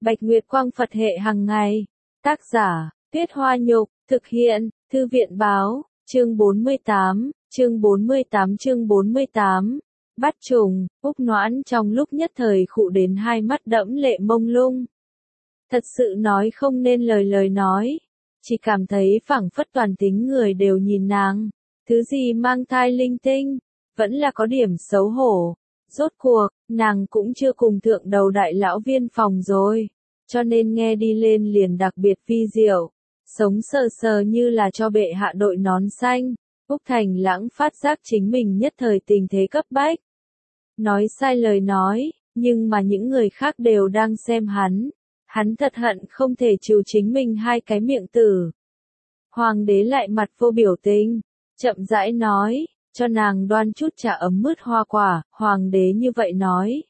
Bạch Nguyệt Quang Phật hệ hàng ngày. Tác giả, Tuyết Hoa Nhục, thực hiện, Thư viện Báo, chương 48, chương 48. Bắt trùng, Úc Noãn trong lúc nhất thời khụ đến hai mắt đẫm lệ mông lung. Thật sự nói không nên lời nói, chỉ cảm thấy phảng phất toàn tính người đều nhìn nàng, thứ gì mang thai linh tinh, vẫn là có điểm xấu hổ. Rốt cuộc, nàng cũng chưa cùng thượng đầu đại lão viên phòng rồi, cho nên nghe đi lên liền đặc biệt vi diệu, sống sờ sờ như là cho bệ hạ đội nón xanh. Úc Thành Lãng phát giác chính mình nhất thời tình thế cấp bách. Nói sai lời nói, nhưng mà những người khác đều đang xem hắn thật hận không thể trừ chính mình hai cái miệng tử. Hoàng đế lại mặt vô biểu tình, chậm rãi nói, cho nàng đoan chút trà ấm mứt hoa quả, hoàng đế như vậy nói.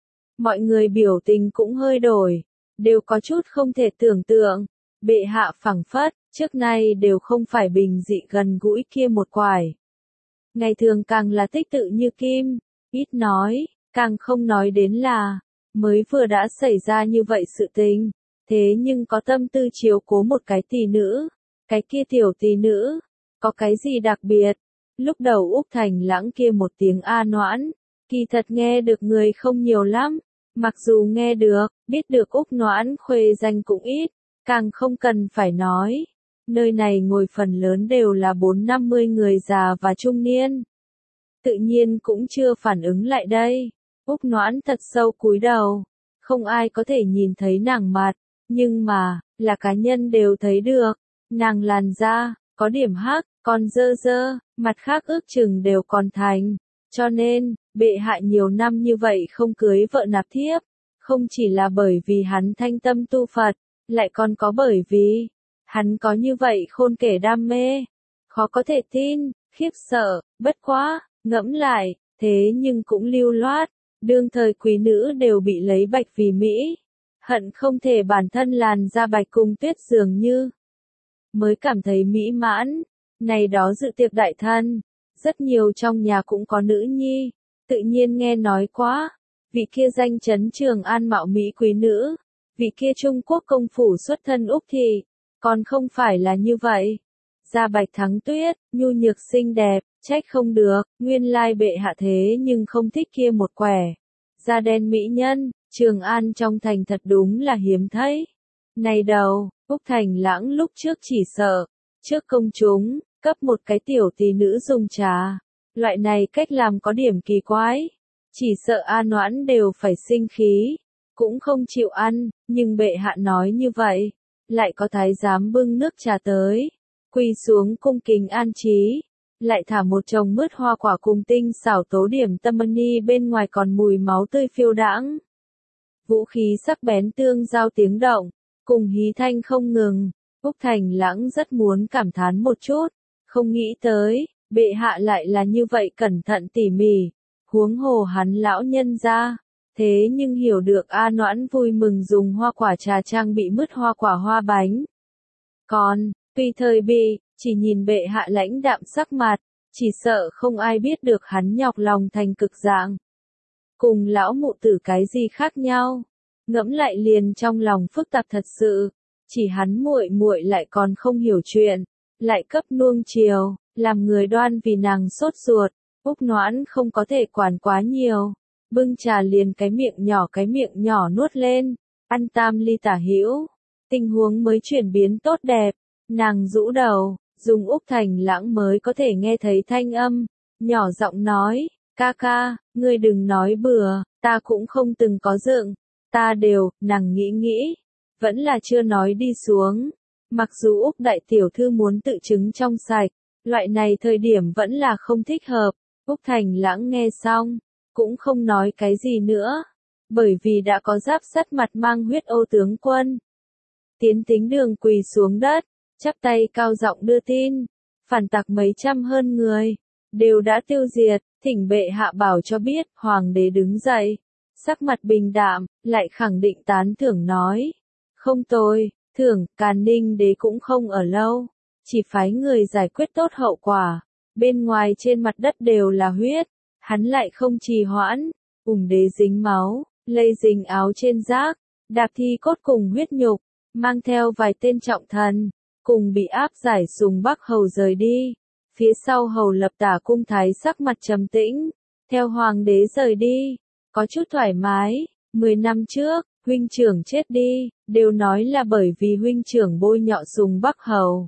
Mọi người biểu tình cũng hơi đổi, đều có chút không thể tưởng tượng, bệ hạ phảng phất, trước nay đều không phải bình dị gần gũi kia một quải. Ngày thường càng là tích tự như kim, ít nói, càng không nói đến là, mới vừa đã xảy ra như vậy sự tình, thế nhưng có tâm tư chiếu cố một cái tỷ nữ, cái kia tiểu tỷ nữ, có cái gì đặc biệt. Lúc đầu Úc Thành Lãng kia một tiếng a Noãn, kỳ thật nghe được người không nhiều lắm, mặc dù nghe được, biết được Úc Noãn khuê danh cũng ít, càng không cần phải nói. Nơi này ngồi phần lớn đều là 40-50 người già và trung niên. Tự nhiên cũng chưa phản ứng lại đây. Úc Noãn thật sâu cúi đầu, không ai có thể nhìn thấy nàng mặt, nhưng mà, là cá nhân đều thấy được, nàng làn da, có điểm hắc, còn dơ, mặt khác ước chừng đều còn thành, cho nên, bệ hạ nhiều năm như vậy không cưới vợ nạp thiếp, không chỉ là bởi vì hắn thanh tâm tu Phật, lại còn có bởi vì, hắn có như vậy khôn kể đam mê, khó có thể tin, khiếp sợ, bất quá, ngẫm lại, thế nhưng cũng lưu loát, đương thời quý nữ đều bị lấy bạch vì Mỹ, hận không thể bản thân làn da bạch cùng tuyết dường như, mới cảm thấy mỹ mãn. Này đó dự tiệc đại thân, rất nhiều trong nhà cũng có nữ nhi, tự nhiên nghe nói quá, vị kia danh chấn Trường An mạo mỹ quý nữ, vị kia Trung Quốc công phủ xuất thân Úc thị, còn không phải là như vậy. Da bạch thắng tuyết, nhu nhược xinh đẹp, trách không được, nguyên lai bệ hạ thế nhưng không thích kia một quẻ. Da đen mỹ nhân, Trường An trong thành thật đúng là hiếm thấy. Này đầu, Úc Thành Lãng lúc trước chỉ sợ, trước công chúng, cấp một cái tiểu tỷ nữ dùng trà. Loại này cách làm có điểm kỳ quái. Chỉ sợ A Noãn đều phải sinh khí, cũng không chịu ăn, nhưng bệ hạ nói như vậy, lại có thái giám bưng nước trà tới, quỳ xuống cung kính an trí, lại thả một chồng mứt hoa quả cùng tinh xảo tố điểm tâm ni bên ngoài còn mùi máu tươi phiêu đãng. Vũ khí sắc bén tương giao tiếng động, cùng hí thanh không ngừng. Úc Thành Lãng rất muốn cảm thán một chút, không nghĩ tới, bệ hạ lại là như vậy cẩn thận tỉ mỉ, huống hồ hắn lão nhân ra, thế nhưng hiểu được A Noãn vui mừng dùng hoa quả trà trang bị mứt hoa quả hoa bánh. Còn, tùy thời bị, chỉ nhìn bệ hạ lãnh đạm sắc mặt, chỉ sợ không ai biết được hắn nhọc lòng thành cực dạng. Cùng lão mụ tử cái gì khác nhau, ngẫm lại liền trong lòng phức tạp thật sự. Chỉ hắn muội lại còn không hiểu chuyện, lại cấp nuông chiều, làm người đoan vì nàng sốt ruột, Úc Noãn không có thể quản quá nhiều, bưng trà liền cái miệng nhỏ nuốt lên, ăn tam ly tả hữu, tình huống mới chuyển biến tốt đẹp, nàng rũ đầu, dùng Úc Thành Lãng mới có thể nghe thấy thanh âm, nhỏ giọng nói, ca, ngươi đừng nói bừa, ta cũng không từng có dựng, ta đều, nàng nghĩ. Vẫn là chưa nói đi xuống. Mặc dù Úc đại tiểu thư muốn tự chứng trong sạch, loại này thời điểm vẫn là không thích hợp. Úc Thành Lãng nghe xong, cũng không nói cái gì nữa, bởi vì đã có giáp sắt mặt mang huyết ô tướng quân. Tiến Tính Đường quỳ xuống đất, chắp tay cao giọng đưa tin, phản tặc mấy trăm hơn người, đều đã tiêu diệt, thỉnh bệ hạ bảo cho biết. Hoàng đế đứng dậy, sắc mặt bình đạm, lại khẳng định tán thưởng nói. Không tồi, thưởng, Càn Ninh đế cũng không ở lâu, chỉ phái người giải quyết tốt hậu quả, bên ngoài trên mặt đất đều là huyết, hắn lại không trì hoãn, đế dính máu, lây dính áo trên rác, đạp thi cốt cùng huyết nhục, mang theo vài tên trọng thần, cùng bị áp giải Sùng Bắc Hầu rời đi. Phía sau Hầu Lập Tả cung thái sắc mặt trầm tĩnh, theo hoàng đế rời đi, có chút thoải mái. 10 năm trước, huynh trưởng chết đi, đều nói là bởi vì huynh trưởng bôi nhọ Sùng Bắc Hầu,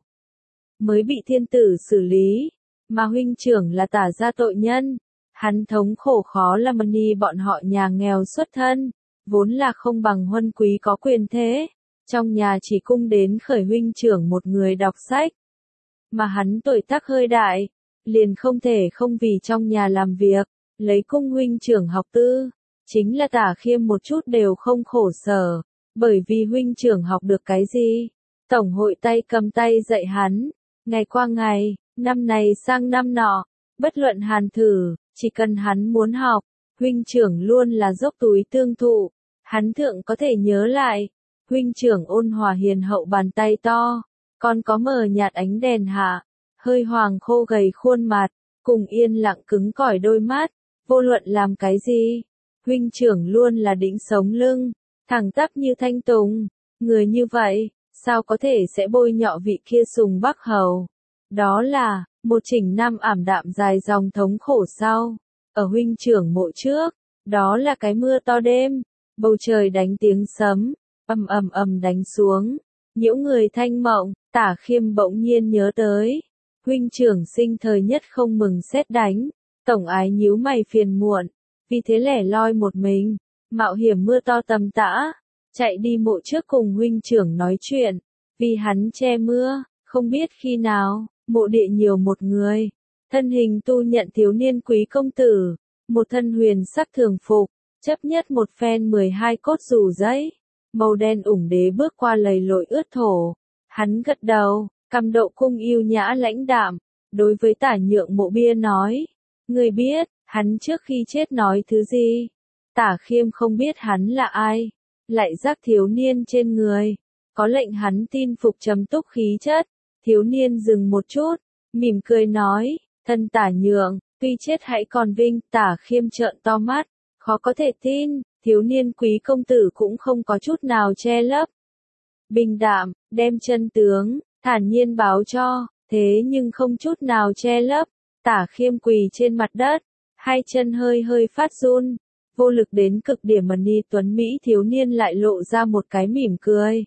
mới bị thiên tử xử lý, mà huynh trưởng là Tả gia tội nhân. Hắn thống khổ khó làm ni bọn họ nhà nghèo xuất thân, vốn là không bằng huân quý có quyền thế, trong nhà chỉ cung đến khởi huynh trưởng một người đọc sách. Mà hắn tuổi tác hơi đại, liền không thể không vì trong nhà làm việc, lấy cung huynh trưởng học tư, chính là Tả Khiêm một chút đều không khổ sở, bởi vì huynh trưởng học được cái gì, tổng hội tay cầm tay dạy hắn, ngày qua ngày, năm này sang năm nọ, bất luận hàn thử, chỉ cần hắn muốn học, huynh trưởng luôn là dốc túi tương thụ. Hắn thượng có thể nhớ lại, huynh trưởng ôn hòa hiền hậu bàn tay to, còn có mờ nhạt ánh đèn hạ, hơi hoàng khô gầy khuôn mặt, cùng yên lặng cứng cỏi đôi mắt, vô luận làm cái gì, huynh trưởng luôn là đĩnh sống lưng, thẳng tắp như thanh tùng. Người như vậy, sao có thể sẽ bôi nhọ vị kia Sùng Bắc Hầu? Đó là một chỉnh năm ảm đạm dài dòng thống khổ sau, ở huynh trưởng mộ trước, đó là cái mưa to đêm, bầu trời đánh tiếng sấm, ầm ầm ầm đánh xuống, nhiễu người thanh mộng. Tả Khiêm bỗng nhiên nhớ tới, huynh trưởng sinh thời nhất không mừng sét đánh, tổng ái nhíu mày phiền muộn, vì thế lẻ loi một mình, mạo hiểm mưa to tầm tã, chạy đi mộ trước cùng huynh trưởng nói chuyện, vì hắn che mưa, không biết khi nào, mộ địa nhiều một người, thân hình tu nhận thiếu niên quý công tử, một thân huyền sắc thường phục, chấp nhất một phen 12 cốt dù giấy, màu đen ủng đế bước qua lầy lội ướt thổ, hắn gật đầu, cằm độ cung yêu nhã lãnh đạm, đối với Tả Nhượng mộ bia nói, người biết, hắn trước khi chết nói thứ gì? Tả Khiêm không biết hắn là ai, lại giác thiếu niên trên người, có lệnh hắn tin phục trầm túc khí chất. Thiếu niên dừng một chút, mỉm cười nói, thân Tả Nhượng, tuy chết hãy còn vinh. Tả Khiêm trợn to mắt, khó có thể tin, thiếu niên quý công tử cũng không có chút nào che lấp. Bình đạm, đem chân tướng, thản nhiên báo cho, thế nhưng không chút nào che lấp. Tả Khiêm quỳ trên mặt đất, hai chân hơi hơi phát run, vô lực đến cực điểm mà ni tuấn Mỹ thiếu niên lại lộ ra một cái mỉm cười.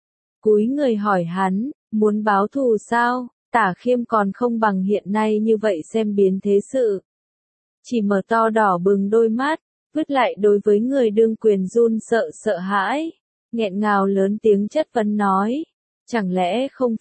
Cúi người hỏi hắn, muốn báo thù sao? Tả Khiêm còn không bằng hiện nay như vậy xem biến thế sự. Chỉ mở to đỏ bừng đôi mắt, vứt lại đối với người đương quyền run sợ sợ hãi, nghẹn ngào lớn tiếng chất vấn nói, chẳng lẽ không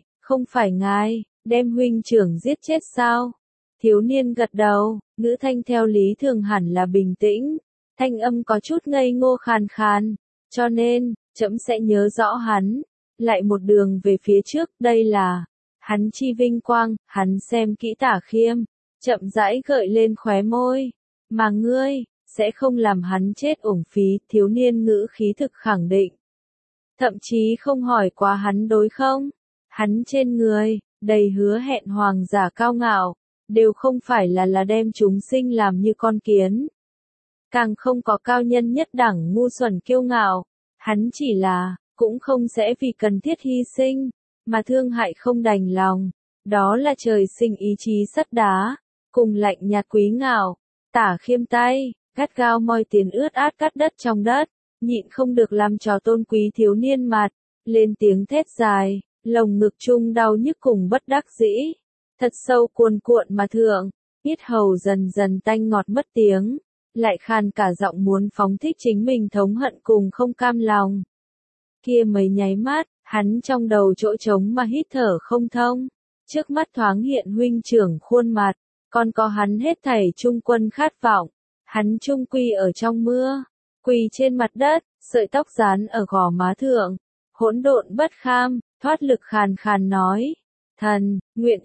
phải ngài, đem huynh trưởng giết chết sao? Thiếu niên gật đầu, ngữ thanh theo lý thường hẳn là bình tĩnh, thanh âm có chút ngây ngô khàn khàn, cho nên, trẫm sẽ nhớ rõ hắn, lại một đường về phía trước, đây là hắn chi vinh quang. Hắn xem kỹ Tả Khiêm, chậm rãi gợi lên khóe môi, mà ngươi sẽ không làm hắn chết uổng phí. Thiếu niên ngữ khí thực khẳng định, thậm chí không hỏi quá hắn đối không. Hắn trên người đầy hứa hẹn hoàng giả cao ngạo, đều không phải là đem chúng sinh làm như con kiến, càng không có cao nhân nhất đẳng ngu xuẩn kiêu ngạo. Hắn chỉ là, cũng không sẽ vì cần thiết hy sinh, mà thương hại không đành lòng. Đó là trời sinh ý chí sắt đá, cùng lạnh nhạt quý ngạo. Tả Khiêm tay, gắt gao moi tiền ướt át cắt đất trong đất, nhịn không được làm trò tôn quý thiếu niên mặt, lên tiếng thét dài, lồng ngực chung đau nhức cùng bất đắc dĩ, thật sâu cuồn cuộn mà thượng, yết hầu dần dần tanh ngọt mất tiếng, lại khàn cả giọng muốn phóng thích chính mình thống hận cùng không cam lòng. Kia mấy nháy mắt, hắn trong đầu chỗ trống mà hít thở không thông, trước mắt thoáng hiện huynh trưởng khuôn mặt, còn có hắn hết thảy trung quân khát vọng. Hắn trung quy ở trong mưa, quỳ trên mặt đất, sợi tóc dán ở gò má thượng, hỗn độn bất kham, thoát lực khàn khàn nói, thần,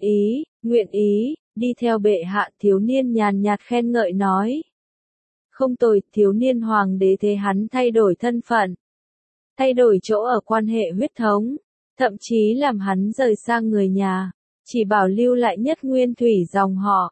nguyện ý, đi theo bệ hạ. Thiếu niên nhàn nhạt khen ngợi nói, không tồi. Thiếu niên hoàng đế thế hắn thay đổi thân phận, thay đổi chỗ ở quan hệ huyết thống, thậm chí làm hắn rời sang người nhà, chỉ bảo lưu lại nhất nguyên thủy dòng họ,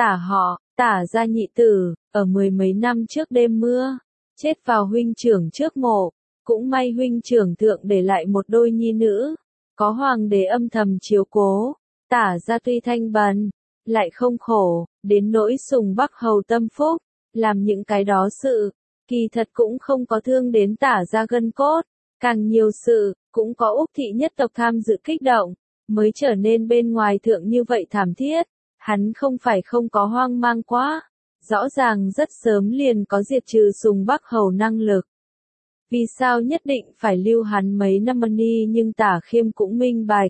Tả gia nhị tử, ở 10 mấy năm trước đêm mưa, chết vào huynh trưởng trước mộ. cũng may huynh trưởng thượng để lại một đôi nhi nữ, có hoàng đế âm thầm chiếu cố, Tả gia tuy thanh bần, lại không khổ, đến nỗi Sùng Bắc Hầu tâm phúc, làm những cái đó sự, kỳ thật cũng không có thương đến Tả gia gân cốt, càng nhiều sự, cũng có Úc thị nhất tộc tham dự kích động, mới trở nên bên ngoài thượng như vậy thảm thiết, hắn không phải không có hoang mang quá, rõ ràng rất sớm liền có diệt trừ Sùng Bắc Hầu năng lực. Vì sao nhất định phải lưu hắn mấy năm ni nhưng Tả Khiêm cũng minh bạch.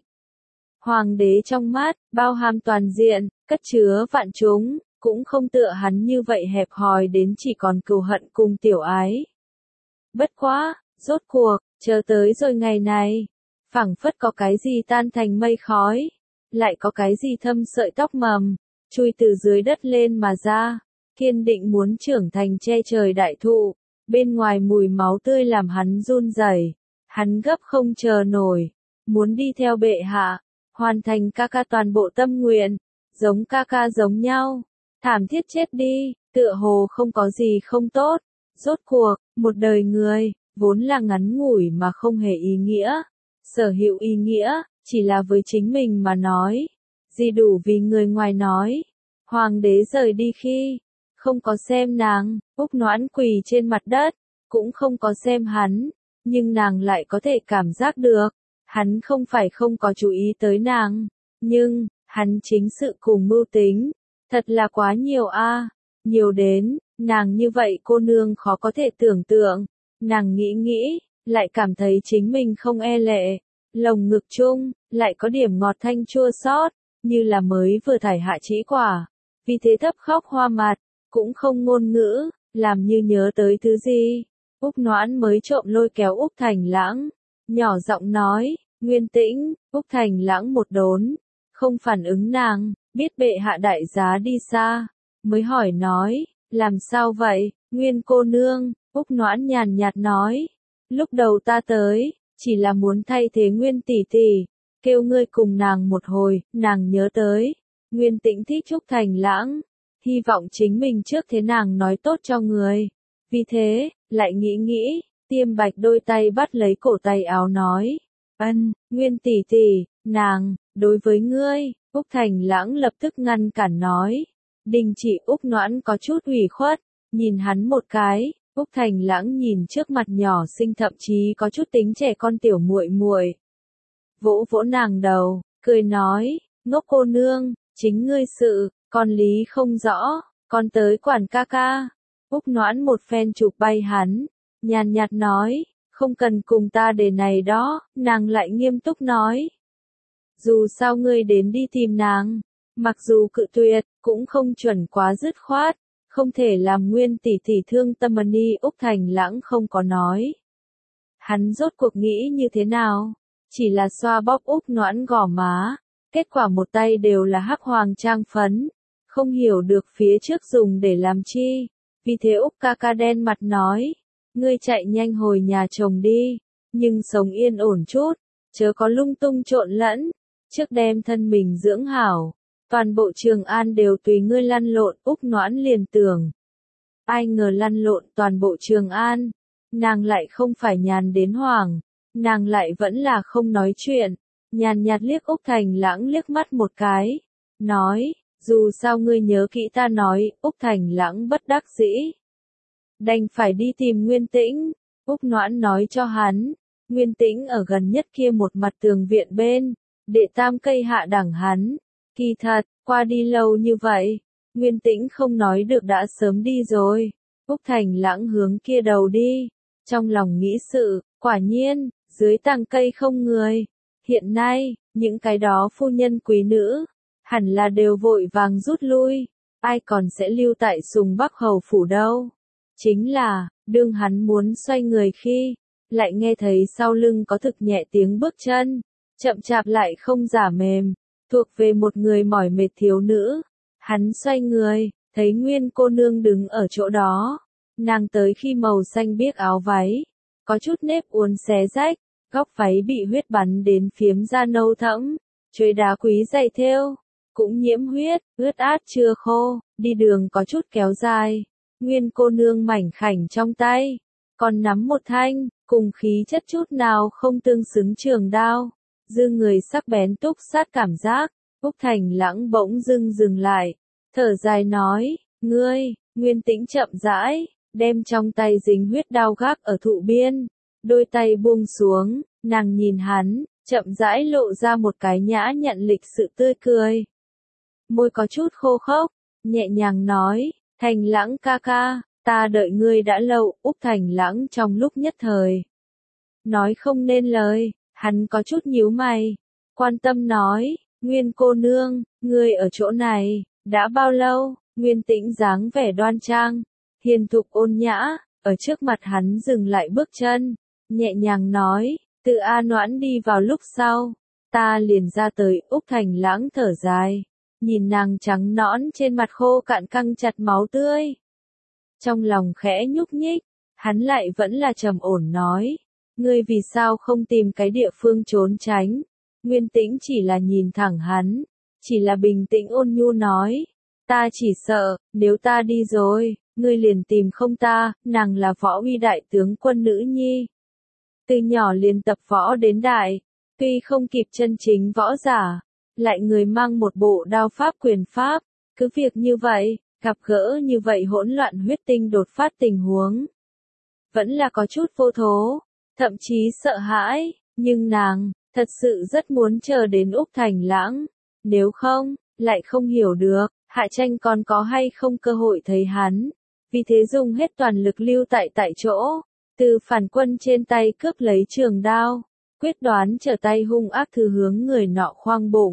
Hoàng đế trong mắt, bao hàm toàn diện, cất chứa vạn chúng, cũng không tựa hắn như vậy hẹp hòi đến chỉ còn cừu hận cùng tiểu ái. Bất quá, rốt cuộc, chờ tới rồi ngày này, phảng phất có cái gì tan thành mây khói, lại có cái gì thâm sợi tóc mầm, chui từ dưới đất lên mà ra, kiên định muốn trưởng thành che trời đại thụ, bên ngoài mùi máu tươi làm hắn run rẩy, hắn gấp không chờ nổi, muốn đi theo bệ hạ, hoàn thành ca ca toàn bộ tâm nguyện, giống ca ca giống nhau, thảm thiết chết đi, tựa hồ không có gì không tốt, rốt cuộc, một đời người, vốn là ngắn ngủi mà không hề ý nghĩa, sở hữu ý nghĩa, chỉ là với chính mình mà nói, gì đủ vì người ngoài nói, hoàng đế rời đi khi, không có xem nàng, Úc Noãn quỳ trên mặt đất, cũng không có xem hắn, nhưng nàng lại có thể cảm giác được, hắn không phải không có chú ý tới nàng, nhưng, hắn chính sự cùng mưu tính, thật là quá nhiều a, nhiều đến, nàng như vậy cô nương khó có thể tưởng tượng, nàng nghĩ, lại cảm thấy chính mình không e lệ, lồng ngực chung, lại có điểm ngọt thanh chua xót, như là mới vừa thải hạ trĩ quả, vì thế thấp khóc hoa mặt, cũng không ngôn ngữ, làm như nhớ tới thứ gì, Úc Noãn mới trộm lôi kéo Úc Thành Lãng, nhỏ giọng nói, Nguyên Tĩnh, Úc Thành Lãng một đốn, không phản ứng nàng, biết bệ hạ đại giá đi xa, mới hỏi nói, làm sao vậy, Nguyên cô nương, Úc Noãn nhàn nhạt nói, lúc đầu ta tới, chỉ là muốn thay thế Nguyên tỷ tỷ, kêu ngươi cùng nàng một hồi, nàng nhớ tới, Nguyên Tĩnh thích Úc Thành Lãng, hy vọng chính mình trước thế nàng nói tốt cho người, vì thế, lại nghĩ, Tiêm Bạch đôi tay bắt lấy cổ tay áo nói, Nguyên tỷ tỷ, nàng, đối với ngươi, Úc Thành Lãng lập tức ngăn cản nói, đình chỉ. Úc Noãn có chút ủy khuất, nhìn hắn một cái, Úc Thành Lãng nhìn trước mặt nhỏ xinh thậm chí có chút tính trẻ con tiểu muội muội, vỗ vỗ nàng đầu, cười nói, ngốc cô nương, chính ngươi sự, con lý không rõ, con tới quản ca ca. Úc Noãn một phen chụp bay hắn, nhàn nhạt nói, không cần cùng ta để này đó, nàng lại nghiêm túc nói. Dù sao ngươi đến đi tìm nàng, mặc dù cự tuyệt, cũng không chuẩn quá dứt khoát, không thể làm Nguyên tỷ tỷ thương tâm ni. Úc Thành Lãng không có nói. Hắn rốt cuộc nghĩ như thế nào? Chỉ là xoa bóp Úc Noãn gò má, kết quả một tay đều là hắc hoàng trang phấn, không hiểu được phía trước dùng để làm chi, vì thế Úc ca ca đen mặt nói, ngươi chạy nhanh hồi nhà chồng đi, nhưng sống yên ổn chút, chớ có lung tung trộn lẫn, trước đem thân mình dưỡng hảo, toàn bộ Trường An đều tùy ngươi lăn lộn. Úc Noãn liền tưởng, ai ngờ lăn lộn toàn bộ Trường An, nàng lại không phải nhàn đến hoảng, nàng lại vẫn là không nói chuyện, nhàn nhạt liếc Úc Thành Lãng liếc mắt một cái, nói, dù sao ngươi nhớ kỹ ta nói. Úc Thành Lãng bất đắc dĩ, đành phải đi tìm Nguyên Tĩnh. Úc Noãn nói cho hắn, Nguyên Tĩnh ở gần nhất kia một mặt tường viện bên, đệ tam cây hạ đẳng hắn, kỳ thật, qua đi lâu như vậy, Nguyên Tĩnh không nói được đã sớm đi rồi. Úc Thành Lãng hướng kia đầu đi, trong lòng nghĩ sự, quả nhiên, dưới tàng cây không người, hiện nay, những cái đó phu nhân quý nữ, hẳn là đều vội vàng rút lui, ai còn sẽ lưu tại Sùng Bắc Hầu phủ đâu. Chính là, đương hắn muốn xoay người khi, lại nghe thấy sau lưng có thực nhẹ tiếng bước chân, chậm chạp lại không giả mềm, thuộc về một người mỏi mệt thiếu nữ. Hắn xoay người, thấy Nguyên cô nương đứng ở chỗ đó, nàng tới khi màu xanh biếc áo váy, có chút nếp uốn xé rách, góc váy bị huyết bắn đến phiếm da nâu thẫm, chuôi đá quý dày thêu, cũng nhiễm huyết, ướt át chưa khô, đi đường có chút kéo dài. Nguyên cô nương mảnh khảnh trong tay, còn nắm một thanh, cùng khí chất chút nào không tương xứng trường đao. Dư người sắc bén túc sát cảm giác, Úc Thành Lãng bỗng dưng dừng lại, thở dài nói, ngươi, Nguyên Tĩnh chậm rãi, đem trong tay dính huyết đao gác ở thụ biên, đôi tay buông xuống, nàng nhìn hắn, chậm rãi lộ ra một cái nhã nhặn lịch sự tươi cười. Môi có chút khô khốc, nhẹ nhàng nói, Thành Lãng ca ca, ta đợi ngươi đã lâu. Úc Thành Lãng trong lúc nhất thời nói không nên lời, hắn có chút nhíu mày, quan tâm nói, Nguyên cô nương, ngươi ở chỗ này, đã bao lâu? Nguyên Tĩnh dáng vẻ đoan trang, hiền thục ôn nhã, ở trước mặt hắn dừng lại bước chân, nhẹ nhàng nói, từ A Noãn đi vào lúc sau, ta liền ra tới. Úc Thành Lãng thở dài, nhìn nàng trắng nõn trên mặt khô cạn căng chặt máu tươi. Trong lòng khẽ nhúc nhích, hắn lại vẫn là trầm ổn nói, ngươi vì sao không tìm cái địa phương trốn tránh? Nguyên Tĩnh chỉ là nhìn thẳng hắn, chỉ là bình tĩnh ôn nhu nói, ta chỉ sợ, nếu ta đi rồi, ngươi liền tìm không ta. Nàng là Võ Uy đại tướng quân nữ nhi, từ nhỏ liền tập võ đến đại, tuy không kịp chân chính võ giả, lại người mang một bộ đao pháp quyền pháp, cứ việc như vậy, gặp gỡ như vậy hỗn loạn huyết tinh đột phát tình huống, vẫn là có chút vô thố, thậm chí sợ hãi, nhưng nàng thật sự rất muốn chờ đến Úc Thành Lãng, nếu không, lại không hiểu được, Hạ Tranh còn có hay không cơ hội thấy hắn, vì thế dùng hết toàn lực lưu tại chỗ, từ phản quân trên tay cướp lấy trường đao, quyết đoán trở tay hung ác thư hướng người nọ khoang bụng.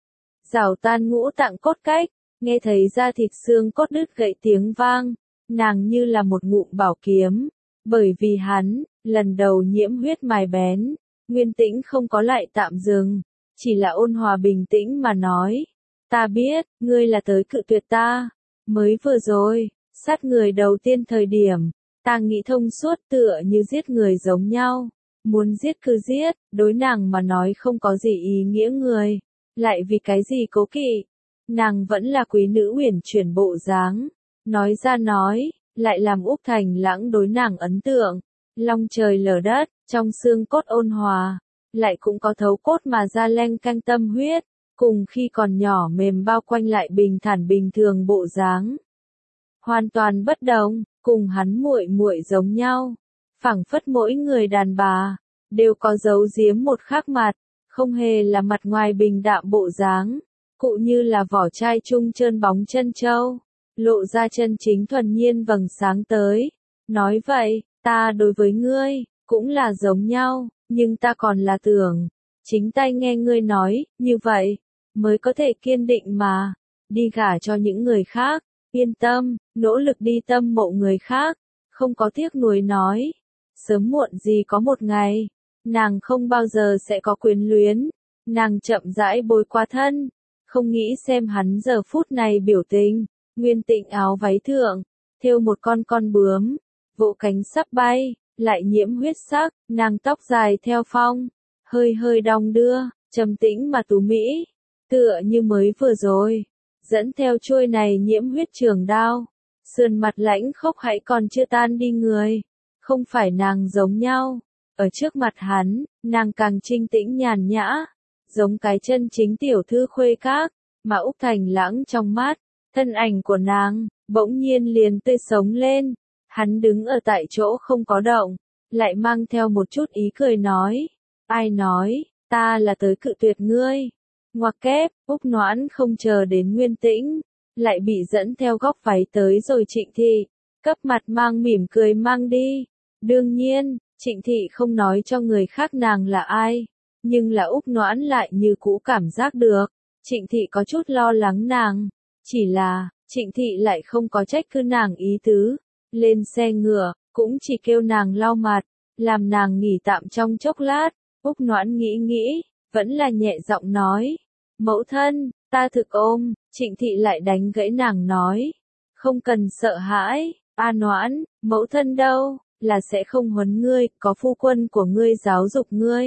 Rào tan ngũ tạng cốt cách, nghe thấy da thịt xương cốt đứt gãy tiếng vang, nàng như là một ngụm bảo kiếm, bởi vì hắn, lần đầu nhiễm huyết mài bén, Nguyên Tĩnh không có lại tạm dừng, chỉ là ôn hòa bình tĩnh mà nói, ta biết, ngươi là tới cự tuyệt ta, mới vừa rồi, sát người đầu tiên thời điểm, ta nghĩ thông suốt tựa như giết người giống nhau, muốn giết cứ giết, đối nàng mà nói không có gì ý nghĩa người, lại vì cái gì cố kỵ, nàng vẫn là quý nữ uyển chuyển bộ dáng, nói ra nói, lại làm Úc Thành Lãng đối nàng ấn tượng, long trời lở đất, trong xương cốt ôn hòa, lại cũng có thấu cốt mà ra leng canh tâm huyết, cùng khi còn nhỏ mềm bao quanh lại bình thản bình thường bộ dáng. Hoàn toàn bất đồng, cùng hắn muội muội giống nhau, phảng phất mỗi người đàn bà đều có giấu giếm một khác mặt, không hề là mặt ngoài bình đạm bộ dáng, cụ như là vỏ chai chung trơn bóng chân châu, lộ ra chân chính thuần nhiên vầng sáng tới. Nói vậy, ta đối với ngươi cũng là giống nhau, nhưng ta còn là tưởng, chính tay nghe ngươi nói, như vậy mới có thể kiên định mà đi gả cho những người khác, yên tâm, nỗ lực đi tâm mộ người khác, không có tiếc nuối nói, sớm muộn gì có một ngày, nàng không bao giờ sẽ có quyến luyến, nàng chậm rãi bồi qua thân, không nghĩ xem hắn giờ phút này biểu tình, Nguyên Tĩnh áo váy thượng, thêu một con bướm, vỗ cánh sắp bay, lại nhiễm huyết sắc, nàng tóc dài theo phong, hơi hơi đong đưa, trầm tĩnh mà tú mỹ, tựa như mới vừa rồi, dẫn theo chuôi này nhiễm huyết trường đao, sườn mặt lãnh khốc hãy còn chưa tan đi người, không phải nàng giống nhau, ở trước mặt hắn, nàng càng trinh tĩnh nhàn nhã, giống cái chân chính tiểu thư khuê các, mà Úc Thành Lãng trong mắt, thân ảnh của nàng, bỗng nhiên liền tươi sống lên, hắn đứng ở tại chỗ không có động, lại mang theo một chút ý cười nói, ai nói, ta là tới cự tuyệt ngươi. Ngoặc kép, Úc Noãn không chờ đến Nguyên Tĩnh, lại bị dẫn theo góc váy tới rồi Trịnh Thị, cấp mặt mang mỉm cười mang đi. Đương nhiên, Trịnh Thị không nói cho người khác nàng là ai, nhưng là Úc Noãn lại như cũ cảm giác được, Trịnh Thị có chút lo lắng nàng, chỉ là, Trịnh Thị lại không có trách cứ nàng ý tứ, lên xe ngựa, cũng chỉ kêu nàng lau mặt, làm nàng nghỉ tạm trong chốc lát, Úc Noãn nghĩ, vẫn là nhẹ giọng nói, mẫu thân, ta thực ôm, Trịnh Thị lại đánh gãy nàng nói, không cần sợ hãi, A Noãn, mẫu thân đâu, là sẽ không huấn ngươi, có phu quân của ngươi giáo dục ngươi.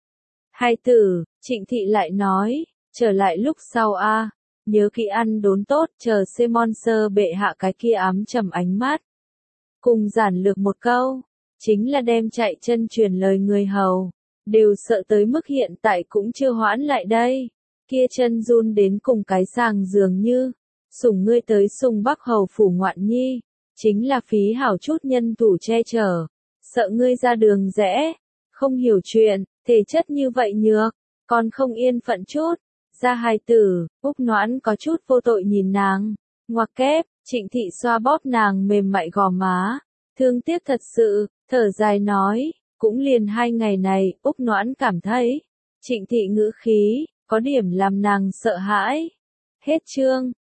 Hai tử, Trịnh Thị lại nói, trở lại lúc sau a, nhớ kỹ ăn đốn tốt, chờ Simon sơ bệ hạ cái kia ám trầm ánh mắt. Cùng giản lược một câu, chính là đem chạy chân truyền lời người hầu, đều sợ tới mức hiện tại cũng chưa hoãn lại đây. Kia chân run đến cùng cái sàng dường như, sủng ngươi tới sùng Bắc hầu phủ ngoạn nhi, chính là phí hảo chút nhân thủ che chở, sợ ngươi ra đường rẽ, không hiểu chuyện, thể chất như vậy nhược, còn không yên phận chút. Ra hài tử, Úc Noãn có chút vô tội nhìn nàng, ngoặc kép, Trịnh Thị xoa bóp nàng mềm mại gò má, thương tiếc thật sự, thở dài nói, cũng liền 2 ngày này, Úc Noãn cảm thấy, Trịnh Thị ngữ khí, có điểm làm nàng sợ hãi. Hết chương.